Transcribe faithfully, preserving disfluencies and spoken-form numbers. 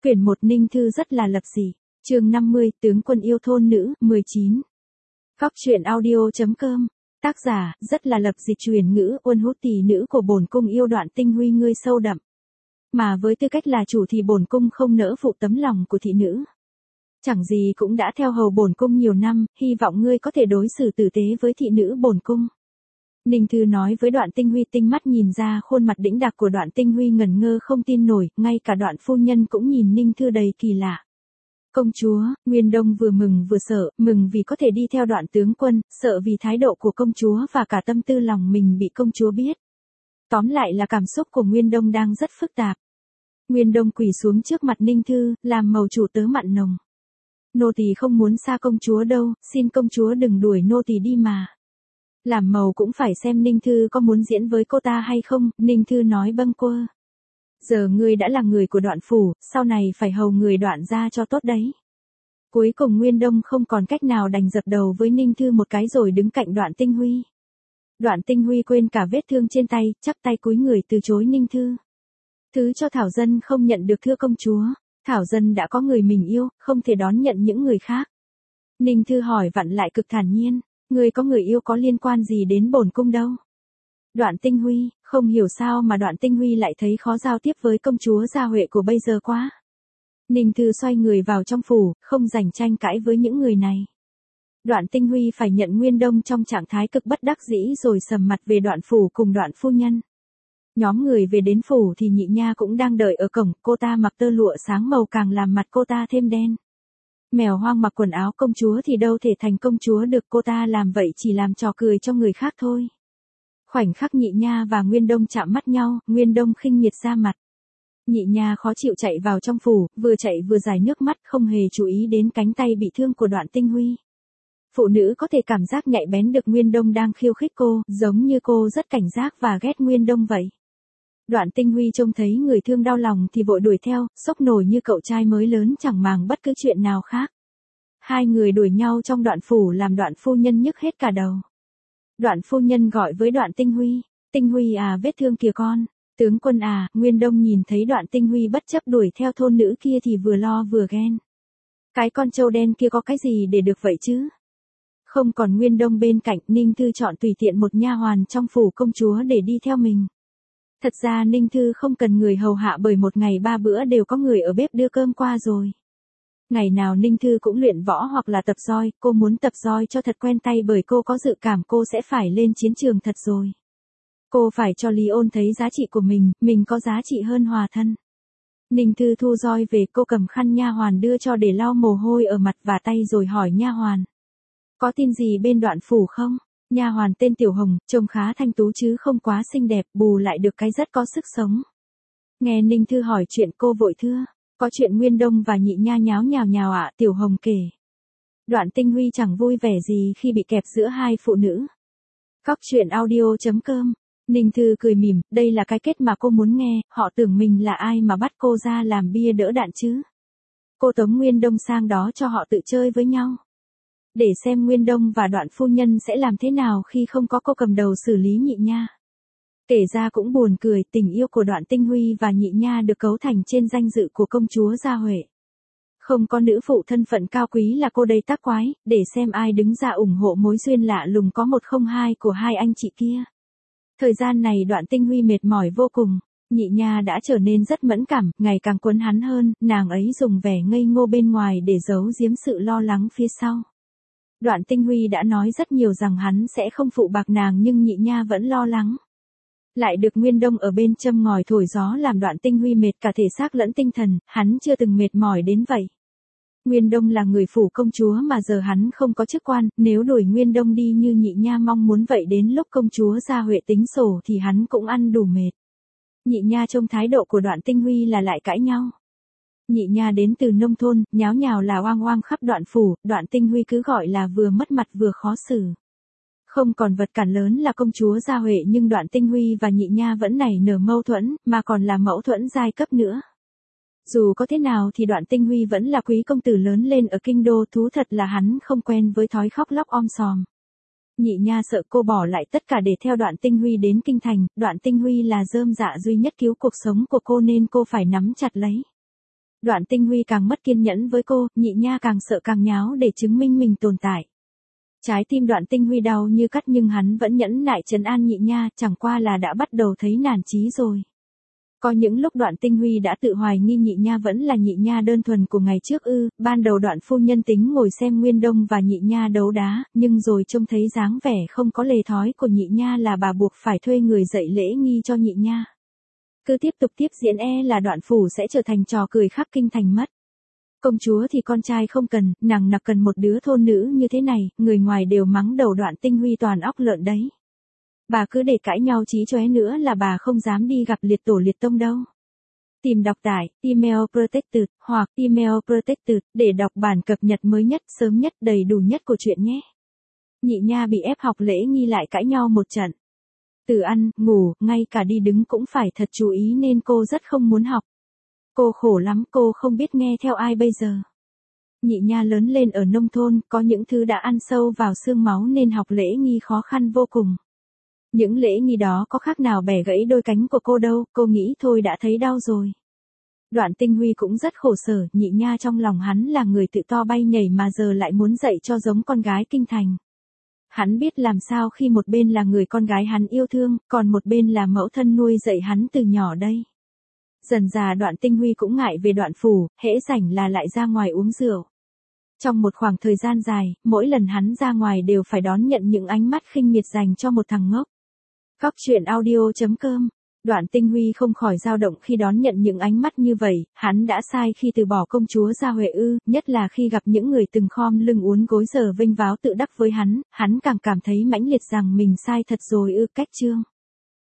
Quyển một Ninh Thư rất là lập dị. Chương năm mươi, tướng quân yêu thôn nữ, mười chín. Góc truyện audio.com. Tác giả, rất là lập dị truyền ngữ, uôn hút tỷ nữ của bổn cung yêu Đoạn Tinh Huy ngươi sâu đậm. Mà với tư cách là chủ thì bổn cung không nỡ phụ tấm lòng của thị nữ. Chẳng gì cũng đã theo hầu bổn cung nhiều năm, hy vọng ngươi có thể đối xử tử tế với thị nữ bổn cung. Ninh Thư nói với Đoạn Tinh Huy, tinh mắt nhìn ra khuôn mặt đĩnh đạc của Đoạn Tinh Huy ngẩn ngơ không tin nổi, ngay cả Đoạn phu nhân cũng nhìn Ninh Thư đầy kỳ lạ. Công chúa, Nguyên Đông vừa mừng vừa sợ, mừng vì có thể đi theo Đoạn tướng quân, sợ vì thái độ của công chúa và cả tâm tư lòng mình bị công chúa biết. Tóm lại là cảm xúc của Nguyên Đông đang rất phức tạp. Nguyên Đông quỳ xuống trước mặt Ninh Thư, làm mầu chủ tớ mặn nồng. Nô tỳ không muốn xa công chúa đâu, xin công chúa đừng đuổi nô tỳ đi mà. Làm mầu cũng phải xem Ninh Thư có muốn diễn với cô ta hay không, Ninh Thư nói bâng quơ. Giờ ngươi đã là người của Đoạn phủ, sau này phải hầu người Đoạn ra cho tốt đấy. Cuối cùng Nguyên Đông không còn cách nào đành dập đầu với Ninh Thư một cái rồi đứng cạnh Đoạn Tinh Huy. Đoạn Tinh Huy quên cả vết thương trên tay, chắp tay cúi người từ chối Ninh Thư. Thứ cho Thảo Dân không nhận được thưa công chúa, Thảo Dân đã có người mình yêu, không thể đón nhận những người khác. Ninh Thư hỏi vặn lại cực thản nhiên, ngươi có người yêu có liên quan gì đến bổn cung đâu. Đoạn Tinh Huy, không hiểu sao mà Đoạn Tinh Huy lại thấy khó giao tiếp với công chúa Gia Huệ của bây giờ quá. Ninh Thư xoay người vào trong phủ, không rảnh tranh cãi với những người này. Đoạn Tinh Huy phải nhận Nguyên Đông trong trạng thái cực bất đắc dĩ rồi sầm mặt về Đoạn phủ cùng Đoạn phu nhân. Nhóm người về đến phủ thì Nhị Nha cũng đang đợi ở cổng, cô ta mặc tơ lụa sáng màu càng làm mặt cô ta thêm đen. Mèo hoang mặc quần áo công chúa thì đâu thể thành công chúa được, cô ta làm vậy chỉ làm trò cười cho người khác thôi. Khoảnh khắc Nhị Nha và Nguyên Đông chạm mắt nhau, Nguyên Đông khinh miệt ra mặt. Nhị Nha khó chịu chạy vào trong phủ, vừa chạy vừa rải nước mắt, không hề chú ý đến cánh tay bị thương của Đoạn Tinh Huy. Phụ nữ có thể cảm giác nhạy bén được Nguyên Đông đang khiêu khích cô, giống như cô rất cảnh giác và ghét Nguyên Đông vậy. Đoạn Tinh Huy trông thấy người thương đau lòng thì vội đuổi theo, sốc nổi như cậu trai mới lớn chẳng màng bất cứ chuyện nào khác. Hai người đuổi nhau trong Đoạn phủ làm Đoạn phu nhân nhức hết cả đầu. Đoạn phu nhân gọi với Đoạn Tinh Huy, Tinh Huy à, vết thương kìa con. Tướng quân à, Nguyên Đông nhìn thấy Đoạn Tinh Huy bất chấp đuổi theo thôn nữ kia thì vừa lo vừa ghen. Cái con trâu đen kia có cái gì để được vậy chứ? Không còn Nguyên Đông bên cạnh, Ninh Thư chọn tùy tiện một nha hoàn trong phủ công chúa để đi theo mình. Thật ra Ninh Thư không cần người hầu hạ bởi một ngày ba bữa đều có người ở bếp đưa cơm qua rồi. Ngày nào Ninh Thư cũng luyện võ hoặc là tập roi, cô muốn tập roi cho thật quen tay bởi cô có dự cảm cô sẽ phải lên chiến trường thật rồi. Cô phải cho Lý Ôn thấy giá trị của mình, mình có giá trị hơn Hòa thân. Ninh Thư thu roi về, cô cầm khăn nha hoàn đưa cho để lau mồ hôi ở mặt và tay rồi hỏi nha hoàn. Có tin gì bên Đoạn phủ không? Nha hoàn tên Tiểu Hồng, trông khá thanh tú chứ không quá xinh đẹp, bù lại được cái rất có sức sống. Nghe Ninh Thư hỏi chuyện cô vội thưa, có chuyện Nguyên Đông và Nhị Nha nháo nhào nhào ạ, Tiểu Hồng kể. Đoạn Tinh Huy chẳng vui vẻ gì khi bị kẹp giữa hai phụ nữ. Góc truyện audio.com. Ninh Thư cười mỉm, đây là cái kết mà cô muốn nghe, họ tưởng mình là ai mà bắt cô ra làm bia đỡ đạn chứ. Cô tống Nguyên Đông sang đó cho họ tự chơi với nhau. Để xem Nguyên Đông và Đoạn phu nhân sẽ làm thế nào khi không có cô cầm đầu xử lý Nhị Nha. Kể ra cũng buồn cười, tình yêu của Đoạn Tinh Huy và Nhị Nha được cấu thành trên danh dự của công chúa Gia Huệ. Không có nữ phụ thân phận cao quý là cô đây tác quái, để xem ai đứng ra ủng hộ mối duyên lạ lùng có một không hai của hai anh chị kia. Thời gian này Đoạn Tinh Huy mệt mỏi vô cùng, Nhị Nha đã trở nên rất mẫn cảm, ngày càng quấn hắn hơn, nàng ấy dùng vẻ ngây ngô bên ngoài để giấu giếm sự lo lắng phía sau. Đoạn Tinh Huy đã nói rất nhiều rằng hắn sẽ không phụ bạc nàng nhưng Nhị Nha vẫn lo lắng. Lại được Nguyên Đông ở bên châm ngòi thổi gió làm Đoạn Tinh Huy mệt cả thể xác lẫn tinh thần, hắn chưa từng mệt mỏi đến vậy. Nguyên Đông là người phủ công chúa mà giờ hắn không có chức quan, nếu đuổi Nguyên Đông đi như Nhị Nha mong muốn vậy đến lúc công chúa Gia Huệ tính sổ thì hắn cũng ăn đủ mệt. Nhị Nha trông thái độ của Đoạn Tinh Huy là lại cãi nhau. Nhị Nha đến từ nông thôn, nháo nhào là oang oang khắp Đoạn phủ, Đoạn Tinh Huy cứ gọi là vừa mất mặt vừa khó xử. Không còn vật cản lớn là công chúa Gia Huệ nhưng Đoạn Tinh Huy và Nhị Nha vẫn nảy nở mâu thuẫn, mà còn là mâu thuẫn giai cấp nữa. Dù có thế nào thì Đoạn Tinh Huy vẫn là quý công tử lớn lên ở kinh đô, thú thật là hắn không quen với thói khóc lóc om sòm. Nhị Nha sợ cô bỏ lại tất cả để theo Đoạn Tinh Huy đến kinh thành, Đoạn Tinh Huy là rơm dạ duy nhất cứu cuộc sống của cô nên cô phải nắm chặt lấy. Đoạn Tinh Huy càng mất kiên nhẫn với cô, Nhị Nha càng sợ càng nháo để chứng minh mình tồn tại. Trái tim Đoạn Tinh Huy đau như cắt nhưng hắn vẫn nhẫn nại trấn an Nhị Nha, chẳng qua là đã bắt đầu thấy nản chí rồi. Có những lúc Đoạn Tinh Huy đã tự hoài nghi Nhị Nha vẫn là Nhị Nha đơn thuần của ngày trước ư, ban đầu Đoạn phu nhân tính ngồi xem Nguyên Đông và Nhị Nha đấu đá, nhưng rồi trông thấy dáng vẻ không có lề thói của Nhị Nha là bà buộc phải thuê người dạy lễ nghi cho Nhị Nha. Cứ tiếp tục tiếp diễn e là Đoạn phủ sẽ trở thành trò cười khắp kinh thành mất. Công chúa thì con trai không cần, nàng nặc cần một đứa thôn nữ như thế này, người ngoài đều mắng đầu Đoạn Tinh Huy toàn óc lợn đấy. Bà cứ để cãi nhau chí chóe nữa là bà không dám đi gặp liệt tổ liệt tông đâu. Tìm đọc tại Email Protected hoặc Email Protected để đọc bản cập nhật mới nhất, sớm nhất, đầy đủ nhất của chuyện nhé. Nhị Nha bị ép học lễ nghi lại cãi nhau một trận. Từ ăn, ngủ, ngay cả đi đứng cũng phải thật chú ý nên cô rất không muốn học. Cô khổ lắm, cô không biết nghe theo ai bây giờ. Nhị Nha lớn lên ở nông thôn, có những thứ đã ăn sâu vào xương máu nên học lễ nghi khó khăn vô cùng. Những lễ nghi đó có khác nào bẻ gãy đôi cánh của cô đâu, cô nghĩ thôi đã thấy đau rồi. Đoạn Tinh Huy cũng rất khổ sở, Nhị Nha trong lòng hắn là người tự to bay nhảy mà giờ lại muốn dạy cho giống con gái kinh thành. Hắn biết làm sao khi một bên là người con gái hắn yêu thương, còn một bên là mẫu thân nuôi dạy hắn từ nhỏ đây. Dần dà Đoạn Tinh Huy cũng ngại về Đoạn phủ, hễ rảnh là lại ra ngoài uống rượu. Trong một khoảng thời gian dài, mỗi lần hắn ra ngoài đều phải đón nhận những ánh mắt khinh miệt dành cho một thằng ngốc. Cóc truyện audio chấm com. Đoạn Tinh Huy không khỏi dao động khi đón nhận những ánh mắt như vậy, hắn đã sai khi từ bỏ công chúa Gia Huệ ư, nhất là khi gặp những người từng khom lưng uốn gối giờ vênh váo tự đắc với hắn, hắn càng cảm thấy mãnh liệt rằng mình sai thật rồi ư. Cách chương